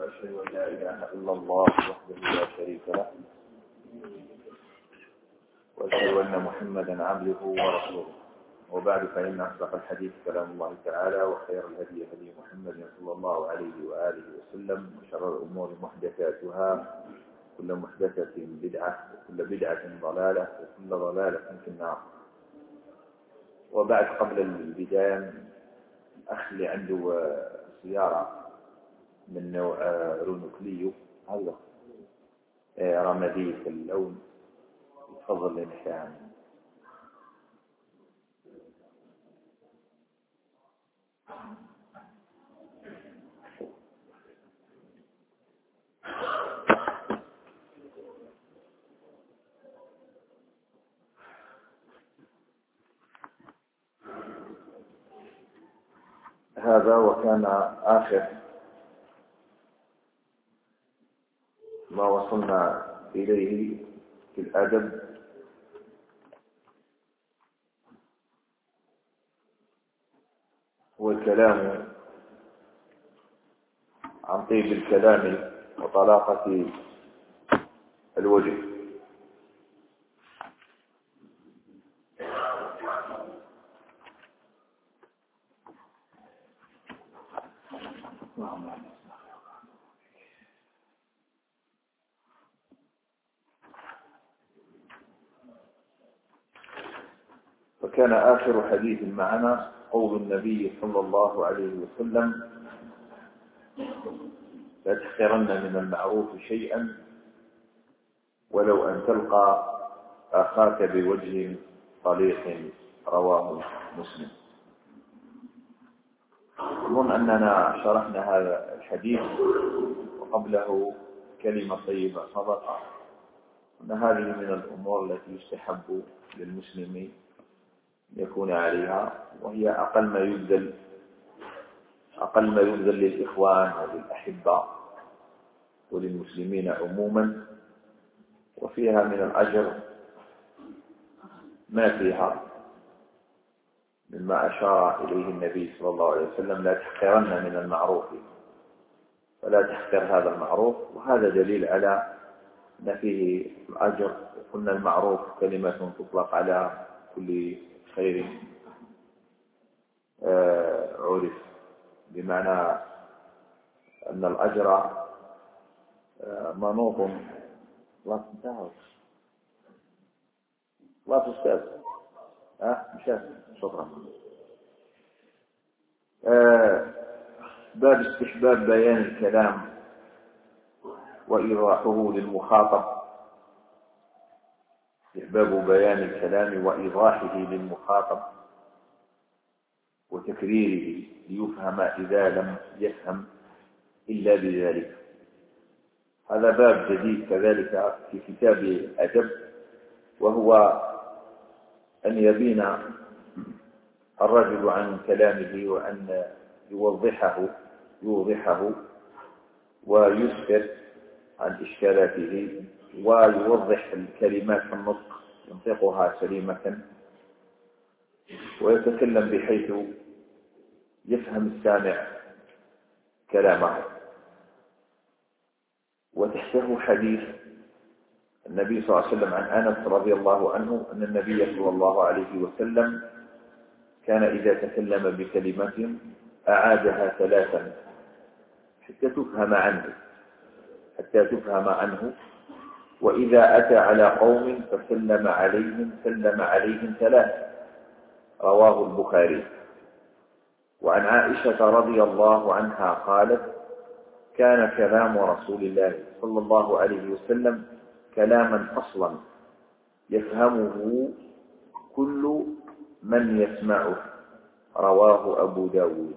وأشهد أن لا إله إلا الله وحده لا شريك له وأشهد أن محمدا عبده ورسوله. وبعد، فإن أصدق الحديث كلام الله تعالى، وخير الهدي هدي محمد صلى الله عليه وآله وسلم، وشر الأمور محدثاتها، كل محدثة بدعة، وكل بدعة ضلالة، وكل ضلالة في النار. وبعد، قبل البداية أخلي عنده سيارة من نوع رونوكليو، هذا رمادي في اللون، يتفضل لنحيا عنه. هذا وكان آخر ما وصلنا إليه في الأدب هو الكلام عن طيب الكلام وطلاقة الوجه. وكان آخر حديث معنا قول النبي صلى الله عليه وسلم: لا تحقرن من المعروف شيئا ولو أن تلقى أخاك بوجه طليق. رواه مسلم. أظن أننا شرحنا هذا الحديث وقبله كلمة طيبة صدقة، أن هذه من الأمور التي يستحب للمسلم يكون عليها، وهي أقل ما يبذل للإخوان وللأحبة وللمسلمين عموما، وفيها من الأجر ما فيها مما أشار إليه النبي صلى الله عليه وسلم: لا تحقرن من المعروف، فلا تحقر هذا المعروف. وهذا دليل على أن فيه الأجر. قلنا المعروف كلمة تطلق على كل خير عرف، بمعنى أن الأجر منوط. لا تستاذ شكرا. باب استحباب بيان الكلام وإيضاحه للمخاطب. استحباب بيان الكلام وإيضاحه للمخاطب وتكريره ليفهم إذا لم يفهم إلا بذلك. هذا باب جديد كذلك في كتاب الأدب، وهو أن يبين الرجل عن كلامه وأن يوضحه ويسفر عن إشكالاته، ويوضح الكلمات في النطق، ينطقها سليمة، ويتكلم بحيث يفهم السامع كلامه. وتحته حديث النبي صلى الله عليه وسلم عن أنس رضي الله عنه أن النبي صلى الله عليه وسلم كان إذا تكلم بكلمة أعادها 3 حتى تفهم عنه، وإذا أتى على قوم فسلم عليهم 3. رواه البخاري. وعن عائشة رضي الله عنها قالت: كان كلام رسول الله صلى الله عليه وسلم كلاما فصلا يفهمه كل من يسمعه. رواه أبو داود.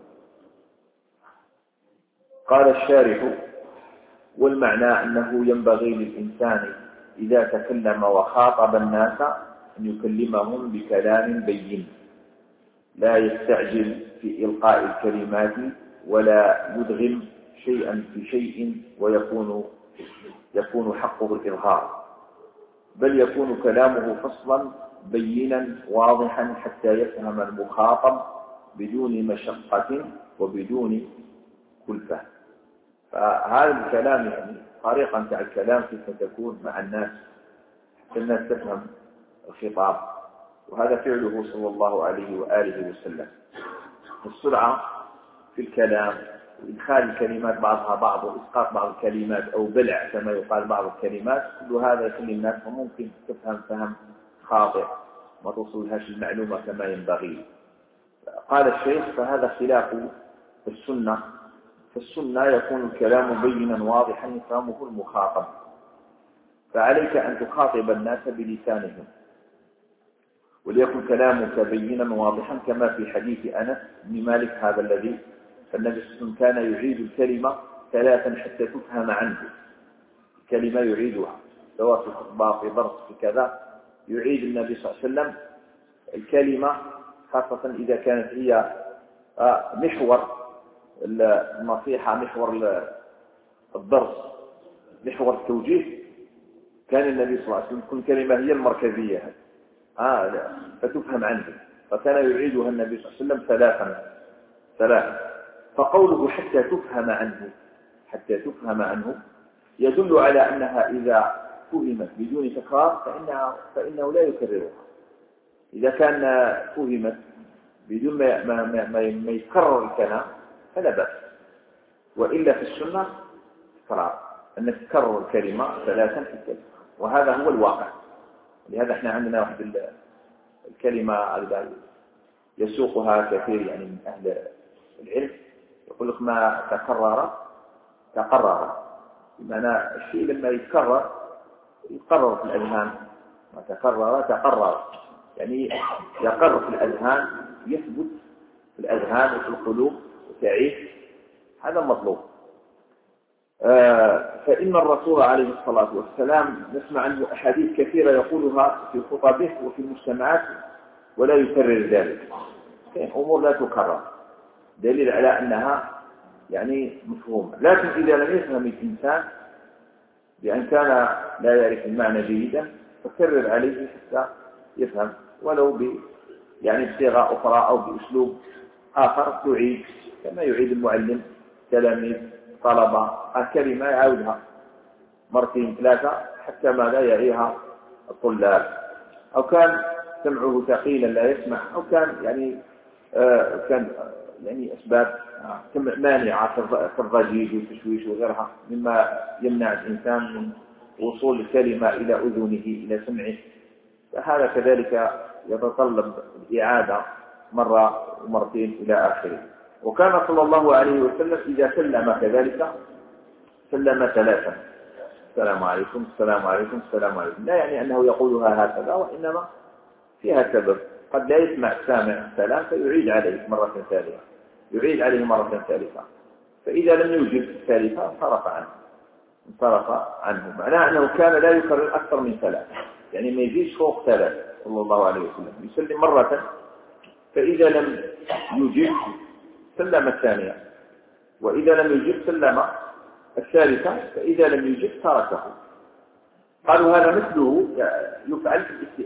قال الشارح: والمعنى أنه ينبغي للإنسان إذا تكلم وخاطب الناس أن يكلمهم بكلام بين، لا يستعجل في إلقاء الكلمات ولا يدغم شيئا في شيء ويكون حقه الإظهار، بل يكون كلامه فصلا بينا واضحا حتى يفهم المخاطب بدون مشقة وبدون كلفة. فهذا الكلام يعني طريقة مع الكلام كيف تكون مع الناس حتى الناس تفهم الخطاب، وهذا فعله صلى الله عليه وآله وسلم. السرعة في الكلام وإدخال الكلمات بعضها بعض وإسقاط بعض الكلمات أو بلع كما يقال بعض الكلمات، كل هذا يخلي الناس ممكن تفهم فهم خاطئ ما توصلهاش المعلومة كما ينبغي. قال الشيخ فهذا خلاف السنة، فالسنة يكون الكلام بينا واضحا يفهمه المخاطب، فعليك أن تخاطب الناس بلسانهم وليكن كلامك بينا واضحا كما في حديث أنس بن مالك هذا الذي فالنبي صلى الله عليه وسلم كان يعيد الكلمة ثلاثا حتى تفهم عنه. الكلمة يعيدها سواء في خطبة في درس في كذا، يعيد النبي صلى الله عليه وسلم الكلمة خاصة إذا كانت هي محور النصيحة، محور الدرس، محور التوجيه. كان النبي صلى الله عليه وسلم كل كلمة هي المركزية فتفهم عنه، فكان يعيدها النبي صلى الله عليه وسلم ثلاثا. فقوله حتى تفهم عنه يدل على أنها إذا فهمت بدون تكرار فإنه لا يكررها. إذا كان فهمت بدون ما يتكرر الكلام فلا بأس، وإلا في السنة تكرار، أن تكرر الكلمة ثلاثا حتى تفهم، وهذا هو الواقع. لهذا احنا عندنا واحد الكلمة يسوقها كثير يعني من أهل العلم، يقول لك ما تقرر، بمعنى الشيء لما يتكرر في الأذهان، ما تقرر يعني يقر في الأذهان، يثبت في الأذهان وفي القلوب وتعيش، هذا المطلوب. فإن الرسول عليه الصلاة والسلام نسمع عنه أحاديث كثيرة يقولها في خطبه وفي المجتمعات ولا يكرر ذلك، أمور لا تكرر، دليل على أنها يعني مفهومة. لكن إذا لم يفهم الإنسان بأن كان لا يعرف المعنى جيدا فكرر عليه حتى يفهم، ولو يعني بصيغة أخرى أو بأسلوب آخر تعيد كما يعيد المعلم تلاميذ طلبة الكلمة يعاودها مرتين ثلاثة حتى ما لا يعيها الطلاب، أو كان سمعه ثقيلا لا يسمع، أو كان يعني أسباب مانعة كالضجيج والتشويش وغيرها مما يمنع الإنسان من وصول الكلمة إلى أذنه إلى سمعه، فهذا كذلك يتطلب الإعادة مرة ومرتين إلى آخره. وكان صلى الله عليه وسلم إذا سلم كذلك سلم ثلاثا، السلام عليكم السلام عليكم السلام عليكم، لا يعني أنه يقولها هكذا، وإنما فيها سبب، قد لا يسمع السامع السلام فيعيد عليه مرة ثالثة، فإذا لم يوجد الثالثة انصرف عنه، معناه أنه كان لا يكرر أكثر من ثلاث، يعني ما يزيدش فوق ثلاث صلى الله عليه وسلم، يسلم مرة، فإذا لم يوجد سلم الثانية، وإذا لم يوجد سلم الثالثة، فإذا لم يوجد تركه. قالوا هذا مثله يفعل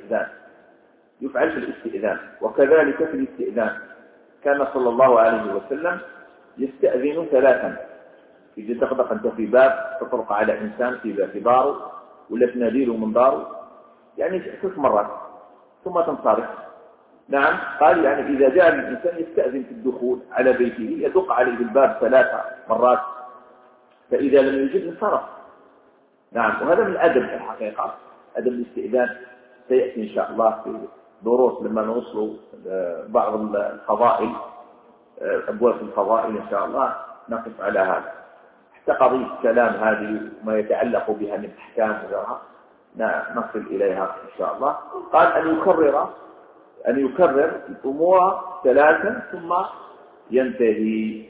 في الاستئذان، وكذلك في الاستئذان كان صلى الله عليه وسلم يستأذن ثلاثا، إذا تخطق أنت في باب تطرق على إنسان في داره ولا تناديله من داره، يعني 6 مرات ثم تنصرف. نعم، قال يعني إذا جاء الإنسان يستأذن في الدخول على بيته يدق عليه الباب 3 مرات، فإذا لم يجد انصرف. نعم، وهذا من أدب الحقيقة، أدب الاستئذان سيأتي إن شاء الله في دروس لما نوصل بعض الفضائل، أبواب الفضائل إن شاء الله نقف على هذا، حتى قضية الكلام هذه ما يتعلق بها من أحكام وغيرها نصل إليها إن شاء الله. قال أن يكرر الأمور 3 ثم ينتهي.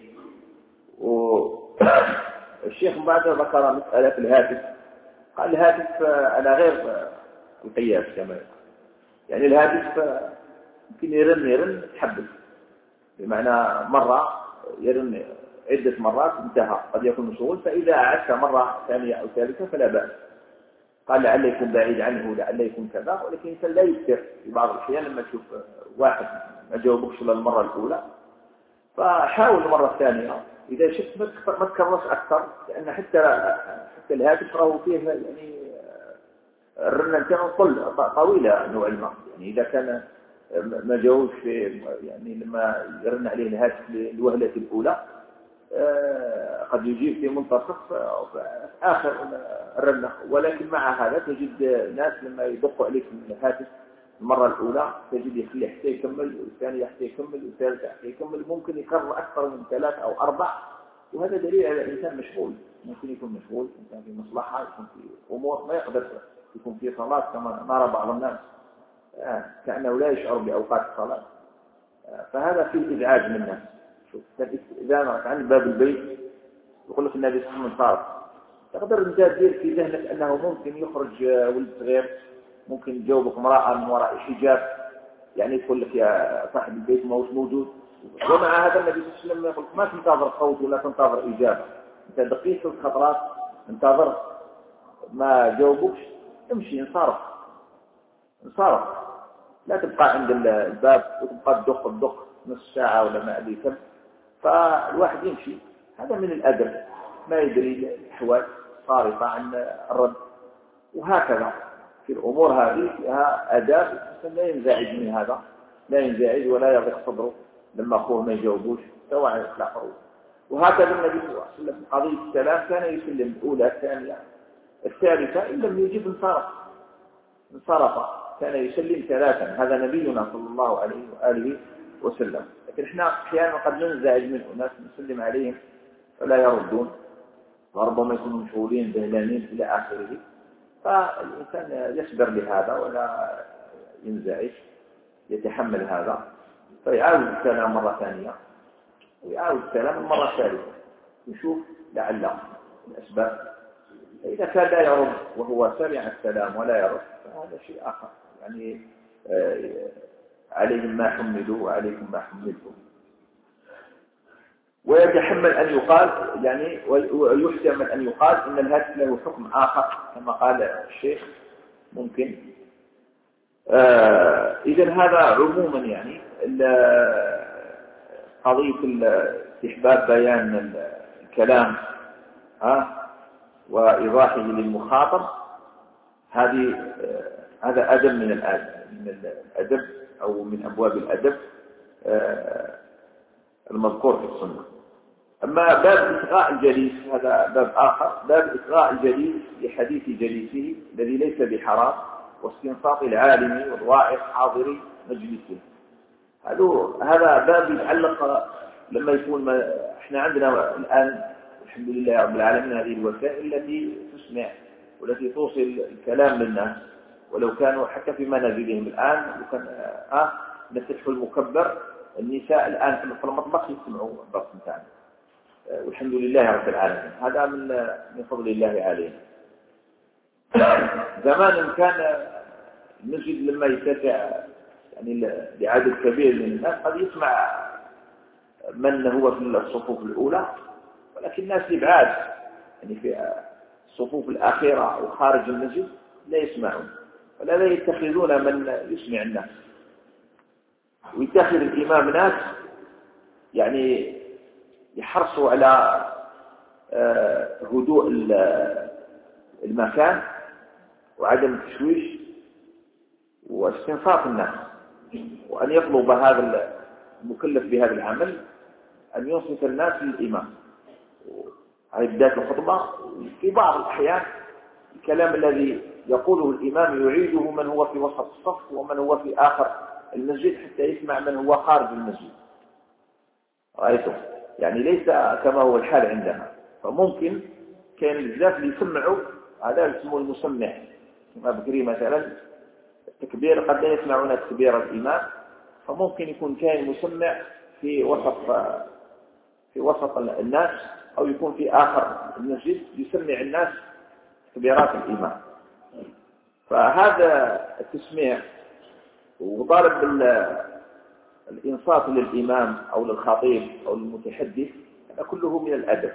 والشيخ بعد ذكر مسألة الهاتف، قال الهاتف على غير القياس كما يعني الهاتف يمكن يرن تحبس، بمعنى مرة يرن عدة مرات انتهى، قد يكون مشغول، فإذا أعدت مرة ثانية أو ثالثة فلا بأس. قال لعل يكون بعيد عنه لعل يكون كذا، ولكن الإنسان لا يكثر في بعض الأحيان لما تشوف واحد ما جاوبكش للمرة الأولى فحاول المرة الثانية إذا شفت ما تكررش أكثر، لأن حتى الهاتف راهو فيه يعني الرنة كانت طويلة نوعا ما، يعني إذا كان ما جاوبش في يعني لما يرن عليه الهاتف للوهلة الأولى قد يجيب في منتصف أو في آخر الرنة. ولكن مع هذا تجد ناس لما يدقوا عليك من الهاتف المرة الأولى تجد يخلي حتى يكمل، والثاني حتى يكمل، والثالث حتى يكمل، ممكن يكرر أكثر من 3 أو 4، وهذا دليل على الإنسان مشغول. ممكن يكون مشغول، يكون في مصلحة، يكون في أمور ما يقدر يكون في صلاة كما نرى بعض الناس كأنه لا يشعر بأوقات الصلاة. فهذا فيه إزعاج من الناس. شوف إذا مرت عند باب البيت يقول لك النبي صلى الله عليه وسلم صار، تقدر أنت تدير في ذهنك أنه ممكن يخرج ولد صغير، ممكن يجاوبك امرأة من وراء حجاب، يعني يقول لك يا صاحب البيت ما هوش موجود. ومع هذا النبي صلى الله عليه وسلم يقول ما تنتظر صوت ولا تنتظر إجابة، أنت دقيق الخطرات انتظر، ما جاوبكش امشي انصرف، لا تبقى عند الباب وتبقى تدق نص ساعة ولا ما أدري كم، فالواحد يمشي. هذا من الأدب، ما يدري الأحوال صارفة عن الرد. وهكذا في الأمور هذه فيها أداب، لا ينزعج من هذا، لا ينزعج ولا يضيق صدره لما أخوه ما يجاوبوش سواء يطلقه. وهكذا النبي صلى الله عليه وسلم قضية السلام كان يسلم الأولى الثانية الثالثة، إن لم يجب انصرف، كان يسلم 3. هذا نبينا صلى الله عليه وآله وسلم. لكن احنا أحيانا قد ننزعج منه، ناس نسلم عليهم فلا يردون، وربما يكونوا مشغولين ذهلانين إلى آخره. فالإنسان يصبر لهذا ولا ينزعج، يتحمل هذا، فيعاود السلام مرة ثانية ويعاود السلام المرة الثالثة، يشوف لعل الأسباب. إذا كان لا يرد وهو سمع السلام ولا يرد فهذا شيء آخر، يعني عليهم ما حملوا وعليكم ما حملتم. ويتحمل أن يقال يعني ويحتمل أن يقال إن الهاتف له حكم آخر كما قال الشيخ ممكن. إذن هذا عموما يعني قضية استحباب بيان الكلام وإيضاحه للمخاطب، هذا أدب من الأدب أو من أبواب الأدب المذكور في السنة. أما باب إصغاء الجليس هذا باب آخر، باب إصغاء الجليس لحديث جليسه الذي ليس بحرام، واستنصات العالم والواعظ حاضر مجلسه. هذا باب يتعلق لما يكون احنا عندنا الآن الحمد لله رب العالمين هذه الوسائل التي تسمع والتي توصل الكلام للناس، ولو كانوا حتى في منازلهم الآن وكان نفتح المكبر، النساء الآن في المطبخ يسمعوا الضغط بتاعنا، والحمد لله رب العالمين. هذا من فضل الله علينا. زمان كان المسجد لما يتسع يعني لعدد كبير من الناس قد يسمع من هو في الصفوف الأولى، ولكن الناس يبعاد يعني في الصفوف الأخيرة أو خارج المسجد لا يسمعون ولا لا يتخذون من يسمع الناس، ويتخذ الإمام ناس يعني يحرصوا على هدوء المكان وعدم التشويش واستنصاف الناس، وأن يطلب هذا المكلف بهذا العمل أن ينصت الناس للإمام على بداية الخطبة. في بعض الأحيان الكلام الذي يقوله الإمام يعيده من هو في وسط الصف ومن هو في آخر المسجد حتى يسمع من هو خارج المسجد. رأيته يعني ليس كما هو الحال عندنا، فممكن كان الزاف اللي يسمعوا هذا اسمه المسمع كما بكري مثلا التكبير قد لا يسمعون تكبير الإمام، فممكن يكون كان مسمع في وسط الناس أو يكون في آخر المسجد يسمع الناس تكبيرات الإمام. فهذا التسميع وطالب الإنصات للإمام أو للخطيب أو للمتحدث هذا كله من الأدب،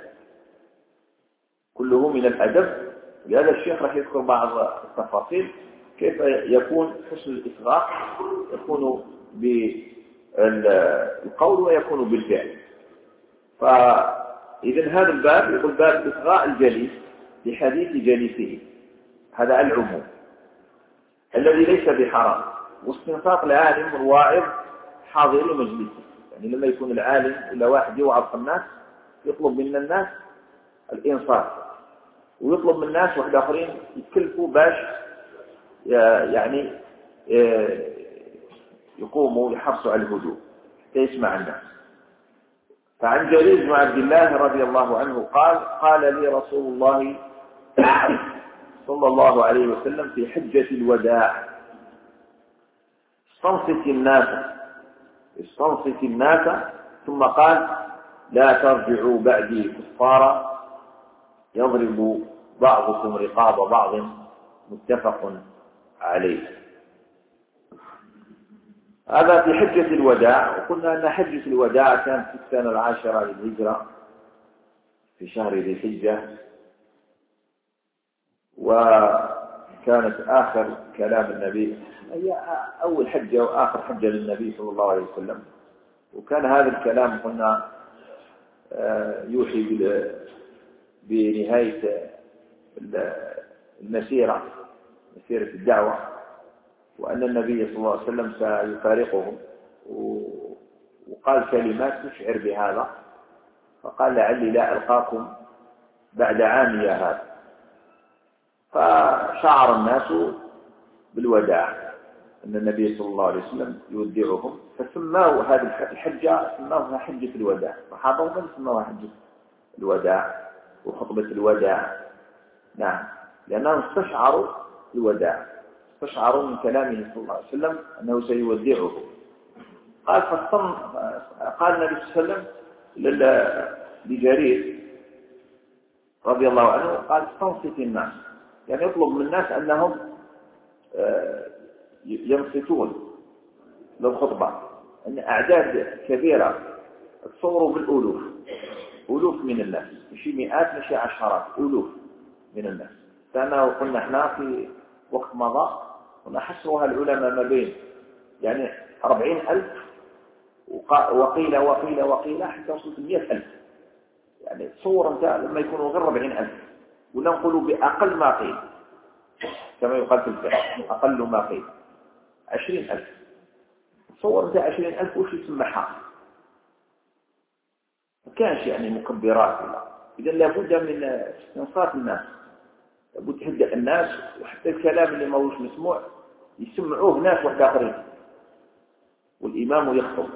كله من الأدب. لهذا الشيخ راح يذكر بعض التفاصيل كيف يكون حسن الإصغاء، يكون بالقول ويكون بالفعل. إذن هذا الباب يقول باب إصغاء الجليس لحديث جليسه، هذا العموم الذي ليس بحرام، واستنصات العالم الواعظ حاضر مجلسه. يعني لما يكون العالم إلا واحد يوعظ الناس يطلب من الناس الإنصات، ويطلب من الناس واحد آخرين يتكلفوا باش يعني يقوموا يحرصوا على الهدوء حتى يسمع الناس. فعن جرير بن عبد الله رضي الله عنه قال قال لي رسول الله صلى الله عليه وسلم في حجة الوداع استنصت الناس ثم قال لا ترجعوا بعدي كفارا يضرب بعضكم رقاب بعض متفق عليه. هذا في حجة الوداع، وقلنا أن حجة الوداع كانت في السنة 10 للهجرة في شهر ذي الحجة، وكانت آخر كلام النبي، هي أول حجة وآخر حجة للنبي صلى الله عليه وسلم. وكان هذا الكلام قلنا يوحي بنهاية مسيرة الدعوة، وأن النبي صلى الله عليه وسلم سيفارقهم، وقال كلمات تشعر بهذا، فقال لعلي لا ألقاكم بعد عامي هذا. فشعر الناس بالوداع أن النبي صلى الله عليه وسلم يودعهم، فسماه هذه الحجة سماها حجة الوداع. صحابة من سماها حجة الوداع وخطبة الوداع، نعم، لأنهم استشعروا الوداع، استشعروا من كلامه صلى الله عليه وسلم أنه سيودعه. قال النبي صلى الله عليه وسلم لجرير رضي الله عنه قال استنصت الناس، يعني يطلب من الناس أنهم ينصتون للخطبة، أن أعداد كبيرة تصوروا بالألوف، ألوف من الناس، مش مئات مش عشرات، ألوف من الناس. فأنا وقلنا احنا في وقت مضى ونحصرها العلماء ما بين يعني 40,000 وقيل حتى وصلت 100,000. يعني تصور انت لما يكونوا غير 40,000، ولا نقولوا بأقل ما قيل كما يقال في الفقه أقل ما قيل 20,000. تصور انت 20,000 وش يسمحها؟ ما كانش يعني مكبرات ولا. إذا لابد من استنصات الناس، لابد تهدئ الناس، وحتى الكلام اللي ما هوش مسموع يسمعوه ناس واحد آخرين والإمام يخطب.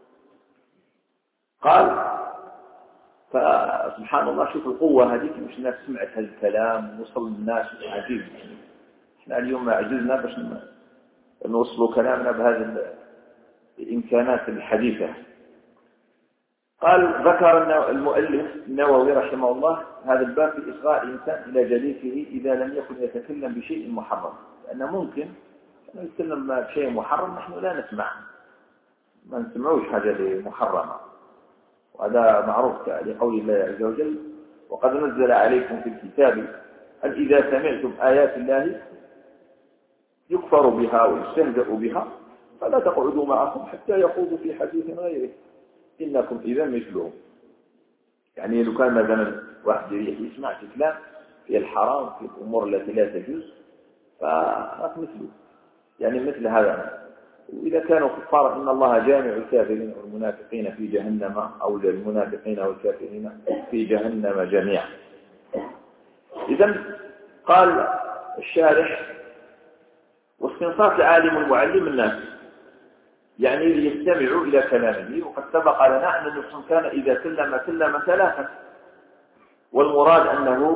قال فسبحان الله، شوف القوة هذيك، مش الناس سمعت هذا الكلام وصل للناس عجيب. احنا اليوم عجزنا باش نوصلوا كلامنا بهذه الإمكانات الحديثة. قال ذكر المؤلف النووي رحمه الله هذا الباب في إصغاء الإنسان إلى جليسه إذا لم يكن يتكلم بشيء محرم، لأنه ممكن يتكلم بشيء محرم نحن لا نسمع، ما نسمعوش حاجة محرمة، وهذا معروف لقول الله عز وجل وقد نزل عليكم في الكتاب أن إذا سمعتم آيات الله يكفر بها ويستهزأ بها فلا تقعدوا معهم حتى يخوضوا في حديث غيره إنكم إذا مثلهم. يعني لو كان مثلا واحد يسمع كلام في الحرام في الأمور التي لا تجوز فراك مثله، يعني مثل هذا. وإذا كانوا كفار إن الله جامع الكافرين والمنافقين في جهنم، أو المنافقين والكافرين في جهنم جميعا. إذن قال الشارح واستنصات العالم المعلم الناس، يعني ليستمعوا إلى كلامه. وقد سبق لنا أن النص كان إذا سلم 3، والمراد أنه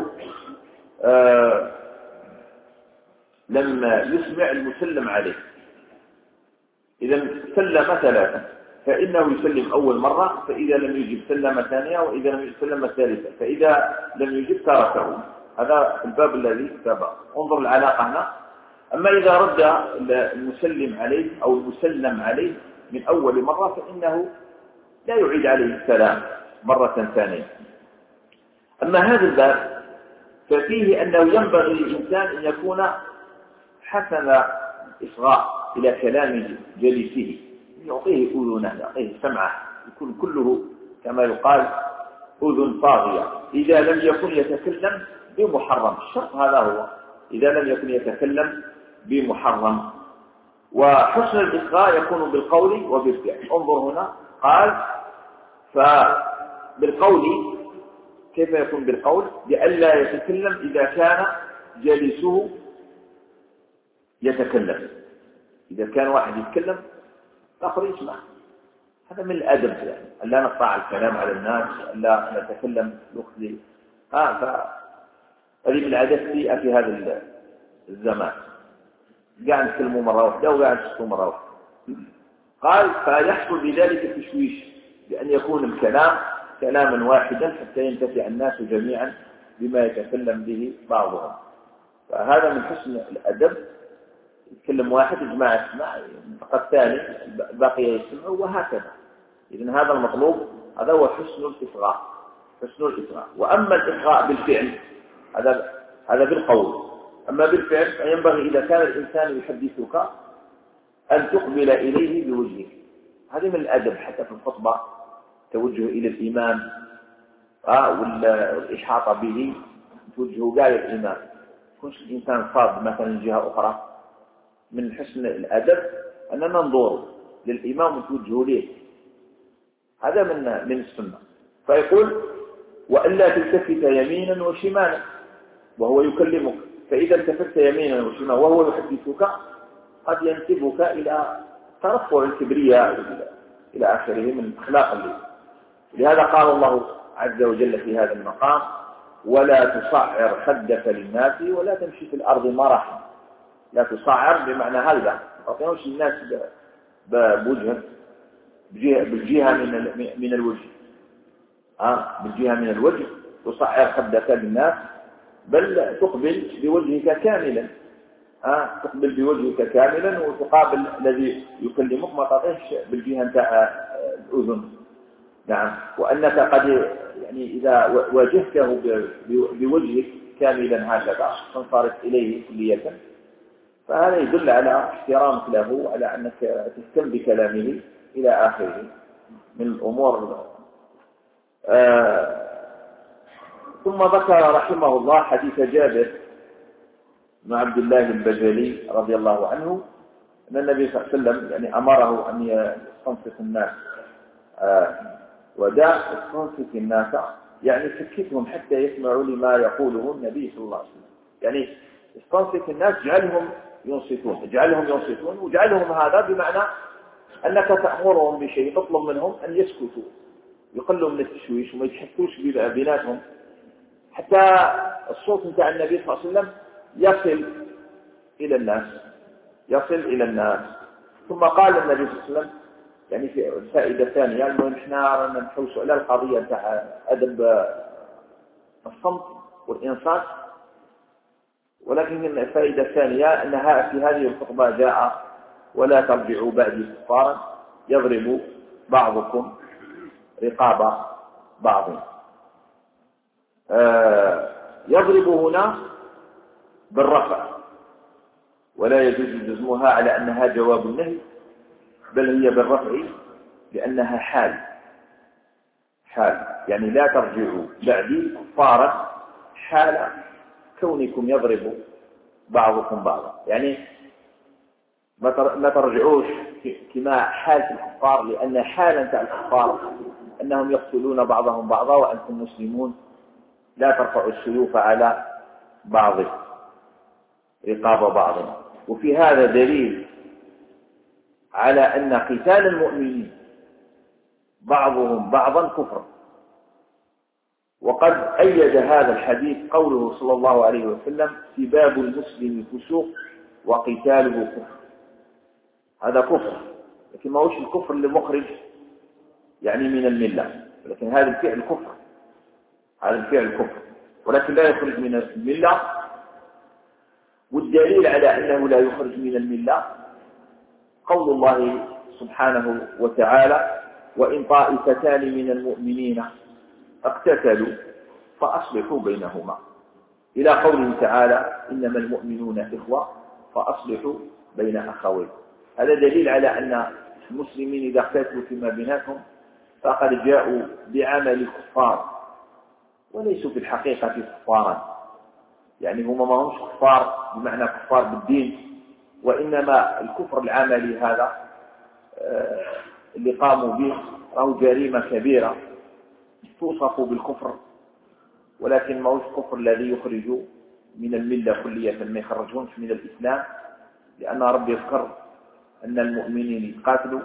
لما يسمع المسلم عليه. إذا سلم 3 فإنه يسلم أول مرة، فإذا لم يجب سلم ثانية، وإذا لم يسلم الثالثة، فإذا لم يجب تركه. هذا الباب الذي سبق. انظر العلاقة هنا. أما إذا رد المسلم عليه أو المسلم عليه من أول مرة فإنه لا يعيد عليه السلام مرة ثانية. أما هذا الباب ففيه أنه ينبغي للإنسان أن يكون حسن إصغاء إلى كلام جليسه، يعطيه أذنه، يعطيه سمعه، يكون كله كما يقال أذن طاغية إذا لم يكن يتكلم بمحرم. الشرط هذا هو، إذا لم يكن يتكلم بمحرم. وحسن الإصغاء يكون بالقول وبالفعل. انظر هنا قال فبالقول. كيف يكون بالقول؟ بألا يتكلم إذا كان جالسه يتكلم. إذا كان واحد يتكلم الآخر يسمع. هذا من الأدب، يعني ألا نقطع الكلام على الناس، ألا نتكلم نخلي. هذه من العادات السيئة في هذا الزمان. قاعد نتكلموا مرة واحدة وقاعد نسكتوا مرة واحدة. قال فيحصل بذلك تشويش، بأن يكون الكلام كلاما واحدا حتى ينتفع الناس جميعا بما يتكلم به بعضهم. فهذا من حسن الأدب. يتكلم واحد الجماعة يسمع، فقط ثاني باقي يسمع، وهكذا. إذن هذا المطلوب، هذا هو حسن الإصغاء. حسن الإصغاء. وأما الإصغاء بالفعل هذا بالقول. أما بالفعل فينبغي إذا كان الإنسان يحدثك أن تقبل إليه بوجهك. هذه من الأدب حتى في الخطبة، توجه إلى الإمام والإحاطة به، توجه قال الإمام. كنش الإنسان صاد مثلا جهة أخرى. من حسن الأدب أننا ننظر للإمام وتوجه له. هذا من السنة. فيقول وألا تلتفت يمينا وشمالا وهو يكلمك. فإذا التفت يمينا وشمالا وهو يحدثك قد ينسبك إلى ترفع الكبرياء إلى آخره من أخلاق الليل. لهذا قال الله عز وجل في هذا المقام ولا تصعر خدك للناس ولا تمشي في الأرض مرحا. لا تصعر بمعنى هلبة، ما تعطيهمش الناس بوجه بالجهة من الوجه. بالجهة من الوجه تصعر خدك للناس، بل تقبل بوجهك كاملا. تقبل بوجهك كاملا وتقابل الذي يكلمك، ما تعطيهش بالجهة نتاع الأذن. نعم. وأنك قد يعني إذا واجهته بوجهك كاملا هكذا تنصرف إليه كلية، فهذا يدل على احترامك له، على أنك تهتم بكلامه إلى آخره من الأمور. ثم ذكر رحمه الله حديث جابر بن عبد الله البجلي رضي الله عنه أن النبي صلى الله عليه وسلم يعني أمره أن يستنصت الناس. ودع استنصت الناس يعني سكتهم حتى يسمعوا لما يقوله النبي صلى الله عليه وسلم. يعني استنصت الناس اجعلهم ينصتون، واجعلهم هذا بمعنى أنك تأمرهم بشيء، تطلب منهم أن يسكتوا، يقلوا من التشويش وما يتحكوش بيناتهم، حتى الصوت نتاع النبي صلى الله عليه وسلم يصل إلى الناس. ثم قال النبي صلى الله عليه وسلم يعني في الفائدة الثانية، المهم احنا نحوس على القضية تاع أدب الصمت والإنصات، ولكن الفائدة الثانية أنها في هذه الخطبة جاء ولا ترجعوا بعدي كفارا يضرب بعضكم رقاب بعض. يضرب هنا بالرفع، ولا يجوز جزمها على أنها جواب النهي، بل هي بالرفع لأنها حال يعني لا ترجعوا بعدي كفارا حال كونكم يضرب بعضكم بعضا. يعني ما ترجعوش كما حال الكفار، لأن حالا تاع الكفار أنهم يقتلون بعضهم بعضا وأنتم مسلمون لا ترفعوا السيوف على بعض رقاب بعض. وفي هذا دليل على أن قتال المؤمنين بعضهم بعضا كفر. وقد أيد هذا الحديث قوله صلى الله عليه وسلم سباب المسلم فسوق وقتاله كفر. هذا كفر، لكن ما هوش الكفر اللي مخرج يعني من الملة، لكن هذا الفعل كفر، ولكن لا يخرج من الملة. والدليل على أنه لا يخرج من الملة قول الله سبحانه وتعالى وإن طائفتان من المؤمنين اقتتلوا فأصلحوا بينهما، إلى قوله تعالى إنما المؤمنون إخوة فأصلحوا بين أخوين. هذا دليل على أن المسلمين إذا اقتتلوا فيما بيناتهم فقد جاءوا بعمل الكفار وليسوا في الحقيقة كفارا، يعني هم ما همش كفار بمعنى كفار بالدين، وإنما الكفر العملي هذا اللي قاموا به راهو جريمة كبيرة توصف بالكفر، ولكن ما هوش الكفر الذي يخرج من الملة كلية، ما يخرجهمش من الإسلام، لأن رب يذكر أن المؤمنين يتقاتلوا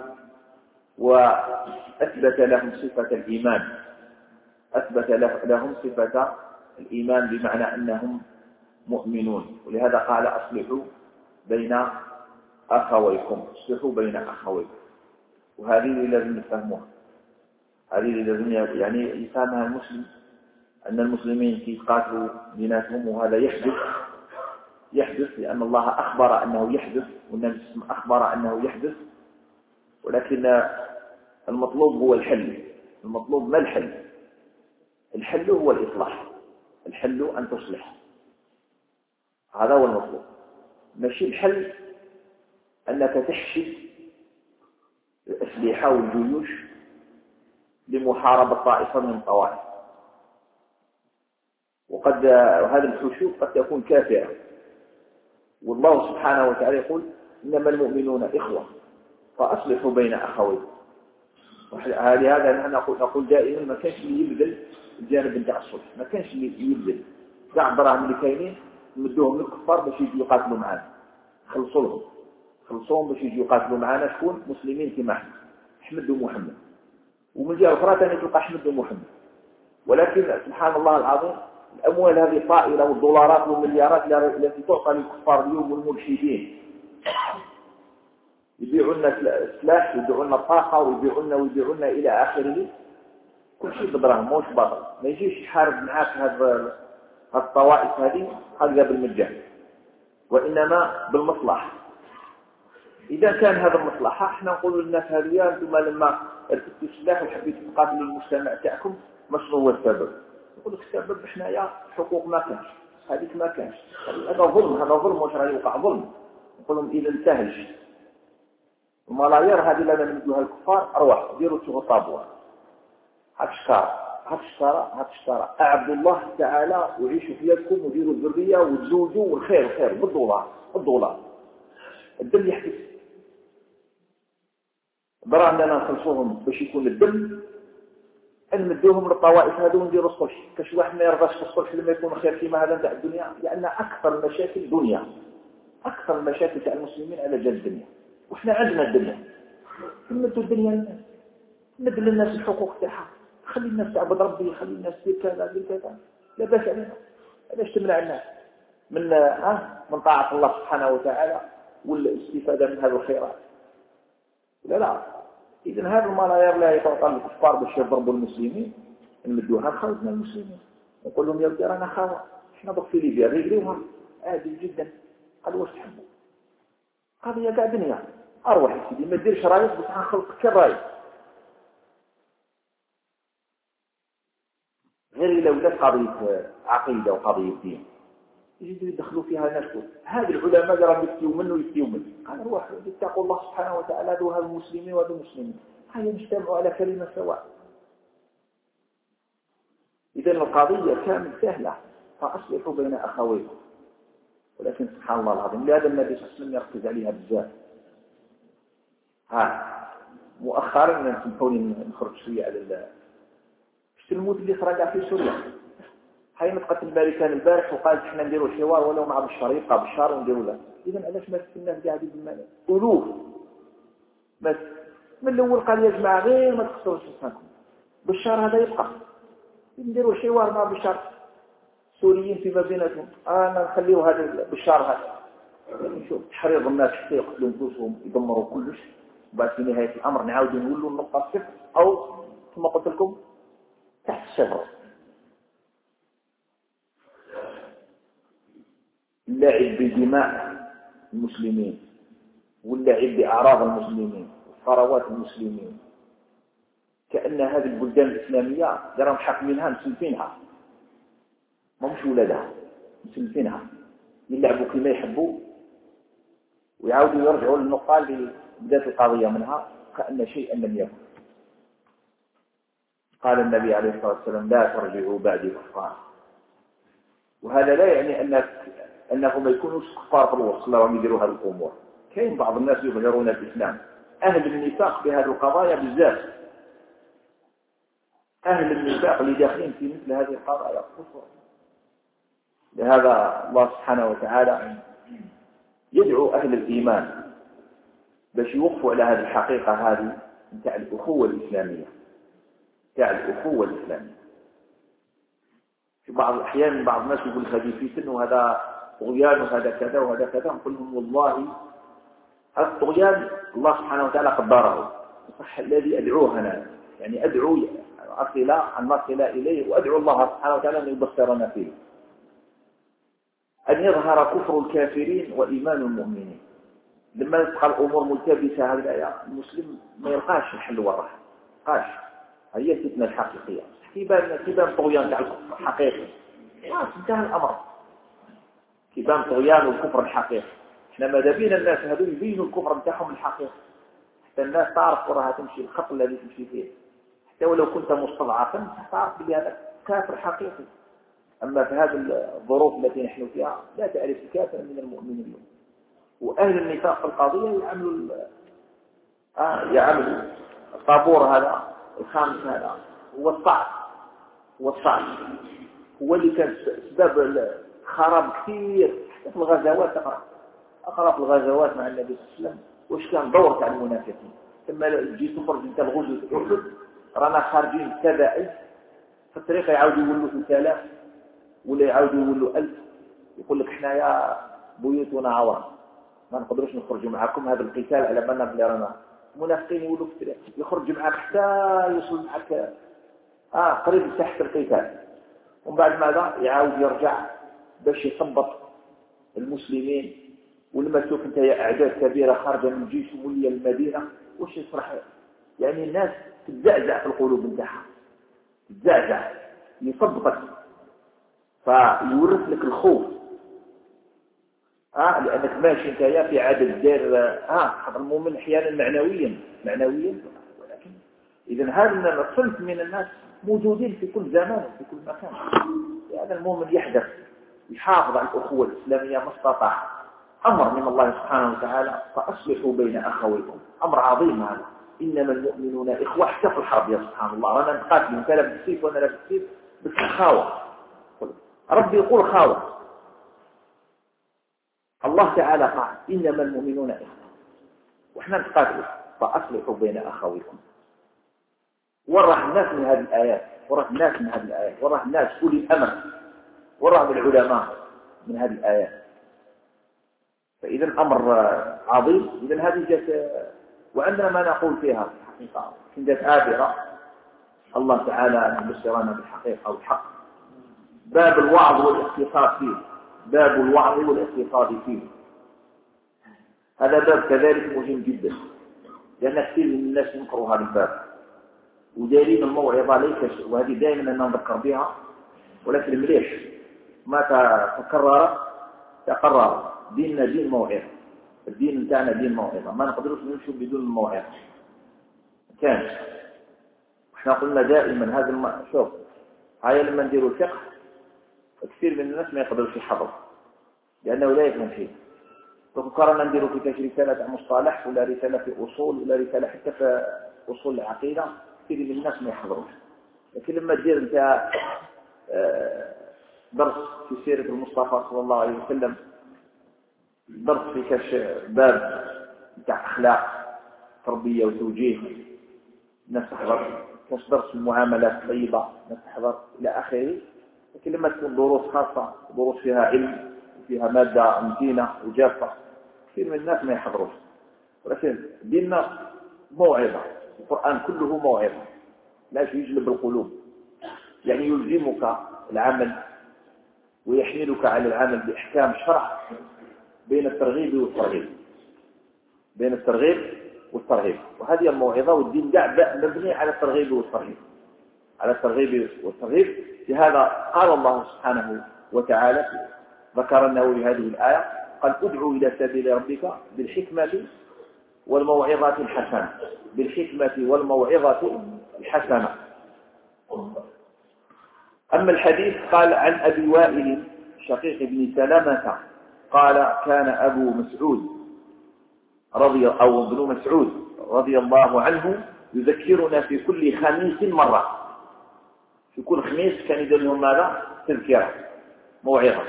وأثبت لهم صفة الإيمان، أثبت لهم صفة الإيمان بمعنى أنهم مؤمنون، ولهذا قال أصلحوا بين أخويكم، أصلحوا بين أخويكم. وهذه لازم نفهموها، هذه لازم يعني يفهمها المسلم، أن المسلمين يتقاتلوا بيناتهم، وهذا يحدث لأن الله أخبر أنه يحدث، والنبي أخبر أنه يحدث، ولكن المطلوب هو الحل. المطلوب ما الحل؟ الحل هو الإصلاح، الحل أن تصلح، هذا هو المطلوب. ماشي الحل أنك تحشد الأسلحة والجيوش لمحاربة طائفة من الطوائف، وقد هذا الحشود قد تكون كافرة، والله سبحانه وتعالى يقول إنما المؤمنون إخوة فأصلحوا بين أخويكم. لهذا نحن نقول دائما ما كانش اللي يبذل الجانب نتاع الصلح، ما كانش اللي يبذل كاع الدراهم اللي كاينين نمدوهم للكفار باش يجوا يقاتلوا معنا، خلصوهم باش يجوا يقاتلوا معنا شكون؟ مسلمين كما احنا، أحمد ومحمد، ومن جهة أخرى ثاني تلقى أحمد ومحمد. ولكن سبحان الله العظيم الأموال هذه طائلة والدولارات والمليارات التي تعطى للكفار اليوم والملحدين، يبيعوا لنا السلاح ويبيعوا لنا الطاقة ويبيعوا لنا إلى آخره، كل شيء بدراهم موش باطل. ما يجيش يحارب معاك هذا الطوائف هذه هذا بالمجان، وإنما بالمصلحة. إذا كان هذا المصلحة احنا نقول للناس هذه أنتم لما ارتكبتوا السلاح وحبيتوا تقاتلوا المجتمع تاعكم ما شنو هو السبب؟ يقول لك السبب حنايا حقوق ما كانش، هذيك ما كانش، هذا ظلم واش راه يوقع ظلم. نقول لهم إذا انتهج الملايير هذه اللي نمدوها الكفار، أروح ديروا شغل طابور، هات شكارة أعبدوا الله تعالى وعيشوا في يدكم وديروا الذرية وتزوجوا والخير بالدولار الدم يحدث. برا عندنا نخلصوهم باش يكون الدم، نمدوهم للطوائف هذو ونديروا الصلح. كاش واحد ما يرضاش الصلح لما يكون خير فيما هذا نتاع الدنيا، لأن أكثر المشاكل دنيا، أكثر المشاكل تاع المسلمين على جال الدنيا، وإحنا عندنا الدنيا، نمدوا الدنيا للناس، نمد للناس الحقوق تاعها، خلي الناس تعبد ربي، خلي الناس دير كذا، لا باس علينا. علاش تمنع الناس من طاعة الله سبحانه وتعالى والاستفادة من هذه الخيرات؟ لا. إذن هذا الملايير لا يتعطى للكفار باش يضربوا المسلمين، نمدوها لخلقنا المسلمين، نقول لهم يا ودي رانا خاوة، احنا ضغط في ليبيا ريقلوها عادي جدا، قالوا واش تحبوا؟ قضية قاع دنيا، أروح يا سيدي ما ديرش رايك بس غنخلصك كالرايك، غير إلا ولات قضية عقيدة وقضية دين يجدوا يدخلوا فيها ناس. هذه العلماء راهم يفتيوا منه، قال روح اتقوا الله سبحانه وتعالى، هذو المسلمين وهذو المسلمين، هيا نجتمعوا على كلمة سواء. إذا القضية كانت سهلة، فأصلحوا بين أخويكم، ولكن سبحان الله العظيم لهذا النبي صلى الله عليه وسلم يركز عليها بزاف. مؤخرا نسمحوني نخرج شوية على الموت اللي صار في سوريا. هاي نطقت الامريكان البارح وقالت احنا نديروا حوار ولو مع بشار، يبقى بشار ونديروا له. اذا علاش ما الناس قاعدين بالمال الوف؟ بس من الاول قال يا جماعه غير ما تخسروش نفسكم، بشار هذا يبقى، نديروا حوار مع بشار، سوريين فيما بيناتهم، انا نخليوا هذا بشار هذا نشوف تحريض الناس حتى يقتلوا نفوسهم يدمروا كلش، وبعد في نهايه الامر نعاودوا نولوا النقطه صفر، او كما قلت لكم تحت الشجره. اللعب بدماء المسلمين واللعب بأعراض المسلمين وثروات المسلمين، كأن هذه البلدان الإسلامية راهم حاكمينها مسلفينها، ما مش ولادها مسلفينها، يلعبوا كما يحبوا ويعاودوا يرجعوا للنقطة اللي بدات القضية منها كأن شيئا لم يكن. قال النبي عليه الصلاة والسلام لا ترجعوا بعد كفار. وهذا لا يعني أنهم ما يكونوش كفار في الوسط وهم يديروا هذه الأمور. كاين بعض الناس يظهرون الإسلام، أهل النفاق بهذه القضايا بزاف، أهل النفاق اللي داخلين في مثل هذه القضايا كفر. لهذا الله سبحانه وتعالى يدعو أهل الإيمان باش يوقفوا على هذه الحقيقة هذه نتاع الأخوة الإسلامية، نتاع الأخوة الإسلامية. في بعض الأحيان بعض الناس يقول هذه فتن وهذا طغيان وهذا كذا وهذا كذا، نقول لهم والله هذا الطغيان الله سبحانه وتعالى قدره، صح الذي أدعوه أنا، يعني أدعو أن نصل إليه، وأدعو الله سبحانه وتعالى أن يبصرنا فيه، أن يظهر كفر الكافرين وإيمان المؤمنين. لما تبقى الأمور ملتبسة هذه الآية المسلم ما يلقاش الحل والراحة، قاش هي الفتنة الحقيقية. كيبان طغيان تاع الكفر الحقيقي، انتهى الأمر. كيبان طغيان والكفر الحقيقي. احنا ماذا بينا الناس هذول يبينوا الكفر نتاعهم الحقيقي حتى الناس تعرف وراها تمشي الخط الذي تمشي فيه. حتى ولو كنت مستضعفا تعرف بلي هذا كافر حقيقي. أما في هذه الظروف التي نحن فيها لا تعرف كافر من المؤمنين. وأهل النفاق في القضية يعملوا الطابور هذا الخامس هذا هو الصعب، هو اللي كان سبب خراب كثير حتى في الغزوات. أقرأ في الغزوات مع النبي صلى الله عليه وسلم واش كان دور تاع المنافقين. ثم جيت تخرج انت الغزو أحد رانا خارجين كذا ألف في الطريق يعاودوا يولوا 3000 ولا يعاودوا يولوا 1000. يقول لك حنايا بيوتنا عورة ما نقدروش نخرجوا معكم، هذا القتال على بالنا بلي رانا منافقين يولوا في الطريق، يخرج معك حتى يوصل معك قريب تحت القتال. ومن بعد ماذا يعاود يرجع باش يثبط المسلمين. ولما تشوف انت اعداد كبيره خارجه من الجيش وموليه المدينه واش يصرح، يعني الناس تتزعزع في القلوب نتاعها، تتزعزع يثبطك فيورث لك الخوف. لانك ماشي انت في عدد دير حضر المؤمن احيانا معنويا ولكن اذا هذا الصنف من الناس موجودين في كل زمان وفي كل مكان. هذا المؤمن يحدث يحافظ على الأخوة الإسلامية ما استطاع. أمر من الله سبحانه وتعالى فأصلحوا بين أخويكم، أمر عظيم هذا. إنما المؤمنون إخوة حتى في الحرب يا سبحان الله، رانا نقاتل انت لا بالسيف وانا لا بالسيف بالخاوة. ربي يقول خاوة، الله تعالى قال إنما المؤمنون إخوة وإحنا نقاتل فأصلحوا بين أخويكم. ورح الناس من هذه الآيات، ورح الناس أولي الأمر، ورح العلماء من هذه الآيات. فإذا الأمر عظيم. إذا هذه جت وعندنا ما نقول فيها الحقيقة كندت آبرة. الله تعالى يبشرنا بالحقيقة والحق. باب الوعظ والاقتصاد فيه، باب الوعظ والاقتصاد فيه، هذا باب كذلك مهم جدا، لأن كثير من الناس ينكروا هذا الباب. ودليل الموعظة ليس، وهذه دائما أنا نذكر بها، ولكن مليش ما تقرر ديننا دين موعظة. الدين بتاعنا دين موعظة، ما نقدرش نمشي بدون الموعظة. كان احنا قلنا دائما هذا شوف هاي لما نديروا الفقه كثير من الناس ما يقدرش يحضر لأنه لا يفهم شيء. فكرنا نديروا في رسالة مصطلح ولا رسالة في أصول ولا رسالة حتى في أصول العقيدة، كثير من الناس ما يحضروش. لكن لما تدير انت درس في سيرة المصطفى صلى الله عليه وسلم، درس في كش باب بتاع أخلاق تربية وتوجيه، الناس تحضر. كش درس المعاملات الطيبة الناس تحضر إلى آخره. لكن لما تكون دروس خاصة، دروس فيها علم وفيها مادة متينة وجافة، كثير من الناس ما يحضروش. ولكن ديننا موعظة، القرآن كله موعظة، لا يجلب القلوب، يعني يلزمك العمل ويحملك على العمل بإحكام الشرع بين الترغيب والترغيب. وهذه الموعظة والدين قاع مبني على الترغيب والترغيب. لهذا قال الله سبحانه وتعالى ذكر النووي هذه الآية قال ادعو إلى سبيل ربك بالحكمة والموعظة الحسنة. أما الحديث قال عن أبي وائل شقيق بن سلمة قال كان أبو مسعود ابن مسعود رضي الله عنه يذكرنا في كل خميس مرة. في كل خميس كان يدير لهم ماذا؟ تذكرة، موعظة.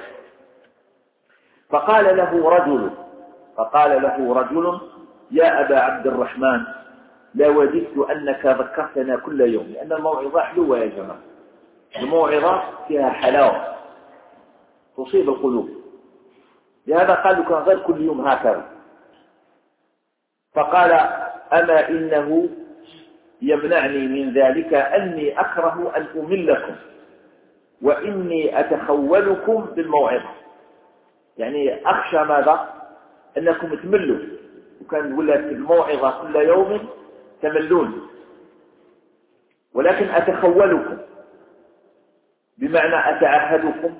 فقال له رجل يا أبا عبد الرحمن لوددت أنك ذكرتنا كل يوم، لأن الموعظة حلوة يا جماعة، الموعظة فيها حلاوة تصيب القلوب، لهذا قال لك غير كل يوم هكذا. فقال أما إنه يمنعني من ذلك أني أكره أن أملكم وإني أتخولكم بالموعظة، يعني أخشى ماذا؟ أنكم تملوا، وكان يقول لك الموعظة كل يوم تملون، ولكن أتخولكم بمعنى أتعهدكم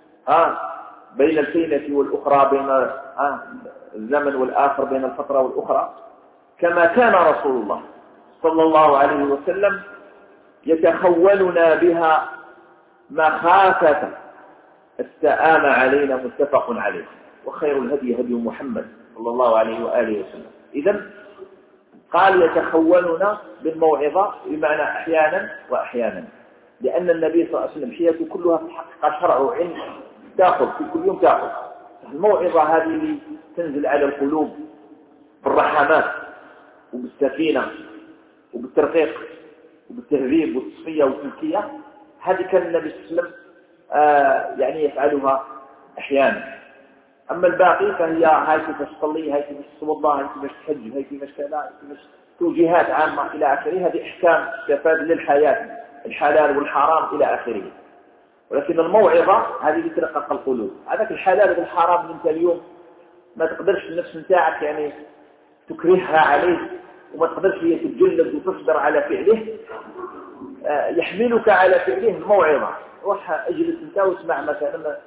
بين الفينة والأخرى، بين الزمن والآخر، بين الفترة والأخرى، كما كان رسول الله صلى الله عليه وسلم يتخولنا بها مخافة السآم علينا، متفق عليه. وخير الهدي هدي محمد صلى الله عليه وآله وسلم. إذن قال يتخولنا بالموعظة بمعنى أحيانا وأحيانا، لأن النبي صلى الله عليه وسلم حياته كلها في الحقيقة شرع وعلم، تأخذ في كل يوم تأخذ. الموعظة هذه اللي تنزل على القلوب بالرحمات وبالسكينة وبالترقيق وبالتهذيب والتصفية والتزكية، هذه كان النبي صلى الله عليه وسلم يعني يفعلها أحيانا. أما الباقي فهي هاي كيفاش تصلي، هاي كيفاش توضى، هاي كيفاش تحج، هاي كيفاش كذا، هاي كيفاش توجيهات عامة إلى آخره. هذه أحكام تفاد للحياة، الحلال والحرام إلى آخره. ولكن الموعظة هذه اللي ترقق القلوب. هذاك الحلال والحرام أنت اليوم ما تقدرش النفس نتاعك يعني تكرهها عليه، وما تقدرش هي تتجلد وتصبر على فعله، يحملك على فعله الموعظة. روح اجلس انت واسمع مثلا